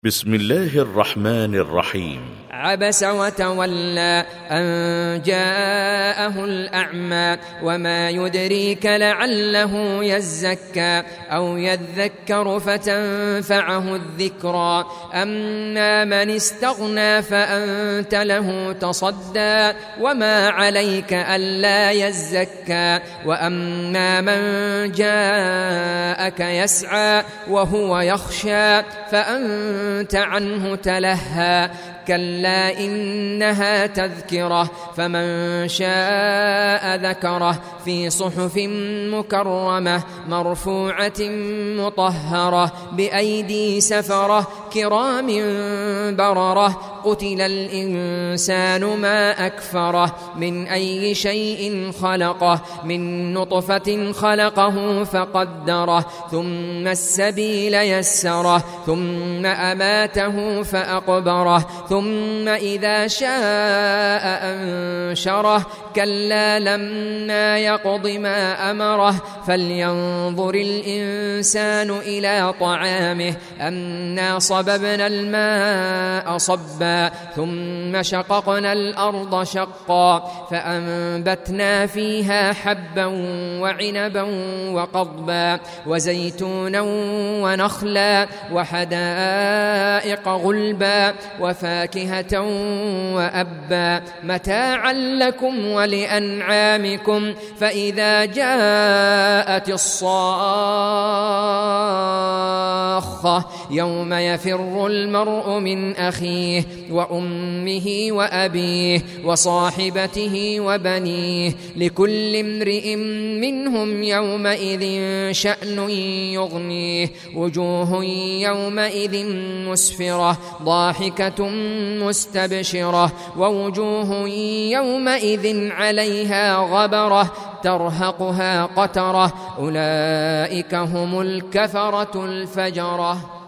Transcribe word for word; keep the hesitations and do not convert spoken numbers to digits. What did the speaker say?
بسم الله الرحمن الرحيم. عبس وتولى أن جاءه الأعمى وما يدريك لعله يزكى أو يذكر فتنفعه الذكرى أما من استغنى فأنت له تصدى وما عليك ألا يزكى وأما من جاءك يسعى وهو يخشى فأنت عنه تلهى كلا إنها تذكرة فمن شاء ذكره في صحف مكرمة مرفوعة مطهرة بأيدي سفرة كرام بررة قتل الإنسان ما أكفره من أي شيء خلقه من نطفة خلقه فقدره ثم السبيل يسره ثم أماته فأقبره ثم إذا شاء أنشره كلا لما يقض ما أمره فلينظر الإنسان إلى طعامه أنا صببنا الماء صبا ثم شققنا الأرض شقا فأنبتنا فيها حبا وعنبا وقضبا وزيتونا ونخلا وحدائق غلبا وفاكهة وأبا متاعا لكم ولأنعامكم فإذا جاءت الصاخة يوم يفر المرء من أخيه وأمه وأبيه وصاحبته وبنيه لكل امرئ منهم يومئذ شأن يغنيه وجوه يومئذ مسفرة ضاحكة مستبشرة ووجوه يومئذ عليها غبرة ترهقها قترة أولئك هم الكفرة الفجرة.